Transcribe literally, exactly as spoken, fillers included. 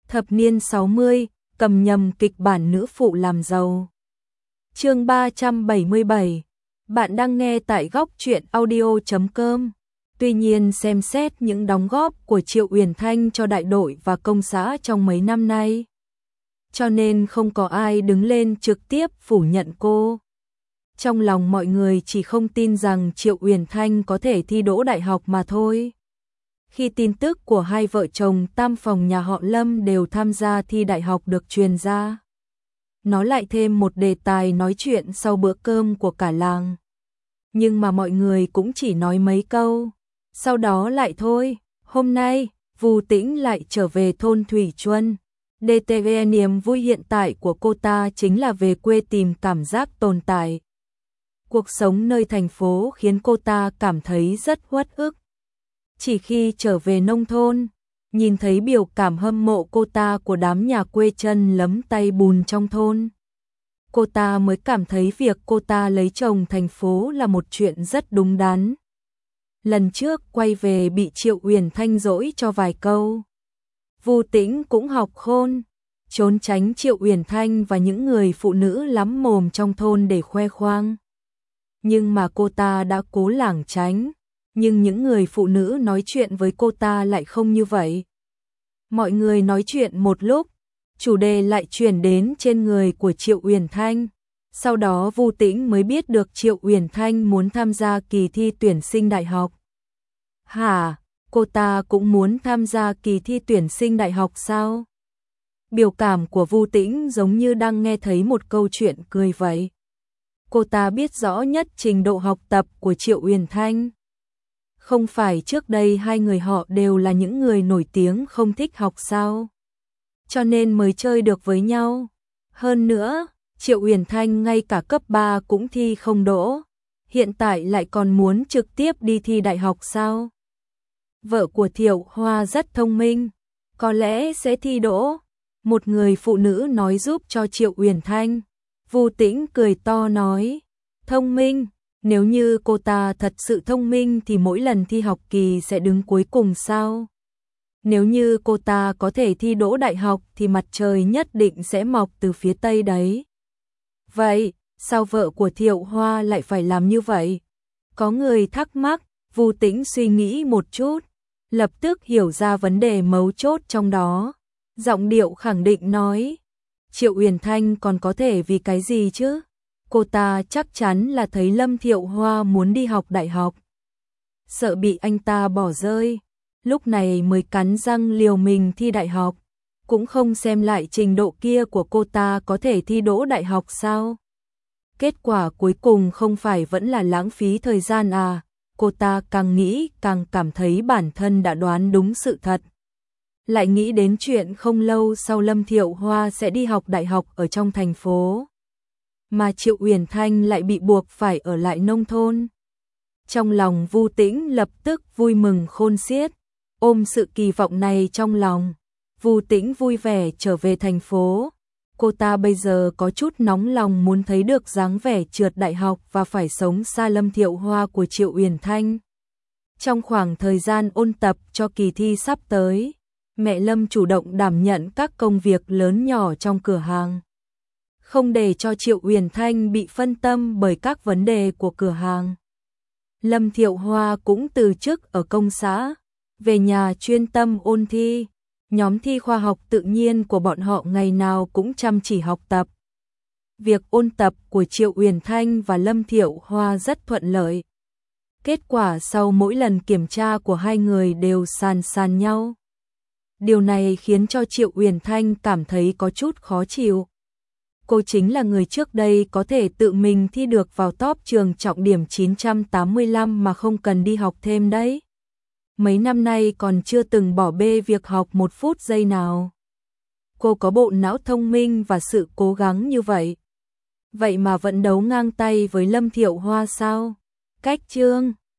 Thập niên sáu mươi, cầm nhầm kịch bản nữ phụ làm giàu. Chương ba trăm bảy mươi bảy. Bạn đang nghe tại góc truyện audio chấm com. Tuy nhiên xem xét những đóng góp của Triệu Uyển Thanh cho đại đội và công xã trong mấy năm nay, cho nên không có ai đứng lên trực tiếp phủ nhận cô. Trong lòng mọi người chỉ không tin rằng Triệu Uyển Thanh có thể thi đỗ đại học mà thôi. Khi tin tức của hai vợ chồng tam phòng nhà họ Lâm đều tham gia thi đại học được truyền ra, nó lại thêm một đề tài nói chuyện sau bữa cơm của cả làng. Nhưng mà mọi người cũng chỉ nói mấy câu, sau đó lại thôi. Hôm nay, Vu Tĩnh lại trở về thôn Thủy Chuân. đê tê vê niềm vui hiện tại của cô ta chính là về quê tìm cảm giác tồn tại. Cuộc sống nơi thành phố khiến cô ta cảm thấy rất uất ức. Chỉ khi trở về nông thôn, nhìn thấy biểu cảm hâm mộ cô ta của đám nhà quê chân lấm tay bùn trong thôn, cô ta mới cảm thấy việc cô ta lấy chồng thành phố là một chuyện rất đúng đắn. Lần trước quay về bị Triệu Uyển Thanh dỗi cho vài câu, Vu Tĩnh cũng học khôn, trốn tránh Triệu Uyển Thanh và những người phụ nữ lắm mồm trong thôn để khoe khoang. Nhưng mà cô ta đã cố lảng tránh, nhưng những người phụ nữ nói chuyện với cô ta lại không như vậy. Mọi người nói chuyện một lúc, chủ đề lại chuyển đến trên người của Triệu Uyển Thanh. Sau đó Vu Tĩnh mới biết được Triệu Uyển Thanh muốn tham gia kỳ thi tuyển sinh đại học. Hả? Cô ta cũng muốn tham gia kỳ thi tuyển sinh đại học sao? Biểu cảm của Vu Tĩnh giống như đang nghe thấy một câu chuyện cười vậy. Cô ta biết rõ nhất trình độ học tập của Triệu Uyển Thanh. Không phải trước đây hai người họ đều là những người nổi tiếng không thích học sao? Cho nên mới chơi được với nhau. Hơn nữa, Triệu Uyển Thanh ngay cả cấp ba cũng thi không đỗ, hiện tại lại còn muốn trực tiếp đi thi đại học sao? Vợ của Thiệu Hoa rất thông minh, có lẽ sẽ thi đỗ. Một người phụ nữ nói giúp cho Triệu Uyển Thanh. Vu Tĩnh cười to nói, thông minh, nếu như cô ta thật sự thông minh thì mỗi lần thi học kỳ sẽ đứng cuối cùng sao? Nếu như cô ta có thể thi đỗ đại học thì mặt trời nhất định sẽ mọc từ phía tây đấy. Vậy, sao vợ của Thiệu Hoa lại phải làm như vậy? Có người thắc mắc. Vu Tĩnh suy nghĩ một chút, lập tức hiểu ra vấn đề mấu chốt trong đó. Giọng điệu khẳng định nói, Triệu Uyển Thanh còn có thể vì cái gì chứ? Cô ta chắc chắn là thấy Lâm Thiệu Hoa muốn đi học đại học, sợ bị anh ta bỏ rơi, lúc này mới cắn răng liều mình thi đại học, cũng không xem lại trình độ kia của cô ta có thể thi đỗ đại học sao? Kết quả cuối cùng không phải vẫn là lãng phí thời gian à? Cô ta càng nghĩ càng cảm thấy bản thân đã đoán đúng sự thật. Lại nghĩ đến chuyện không lâu sau Lâm Thiệu Hoa sẽ đi học đại học ở trong thành phố, mà Triệu Uyển Thanh lại bị buộc phải ở lại nông thôn. Trong lòng Vu Tĩnh lập tức vui mừng khôn xiết, ôm sự kỳ vọng này trong lòng, Vu Tĩnh vui vẻ trở về thành phố. Cô ta bây giờ có chút nóng lòng muốn thấy được dáng vẻ trượt đại học và phải sống xa Lâm Thiệu Hoa của Triệu Uyển Thanh. Trong khoảng thời gian ôn tập cho kỳ thi sắp tới, mẹ Lâm chủ động đảm nhận các công việc lớn nhỏ trong cửa hàng, không để cho Triệu Uyển Thanh bị phân tâm bởi các vấn đề của cửa hàng. Lâm Thiệu Hoa cũng từ chức ở công xã, về nhà chuyên tâm ôn thi. Nhóm thi khoa học tự nhiên của bọn họ ngày nào cũng chăm chỉ học tập. Việc ôn tập của Triệu Uyển Thanh và Lâm Thiệu Hoa rất thuận lợi. Kết quả sau mỗi lần kiểm tra của hai người đều sàn sàn nhau. Điều này khiến cho Triệu Uyển Thanh cảm thấy có chút khó chịu. Cô chính là người trước đây có thể tự mình thi được vào top trường trọng điểm chín trăm tám mươi lăm mà không cần đi học thêm đấy. Mấy năm nay còn chưa từng bỏ bê việc học một phút giây nào. Cô có bộ não thông minh và sự cố gắng như vậy. Vậy mà vẫn đấu ngang tay với Lâm Thiệu Hoa sao? Cách chương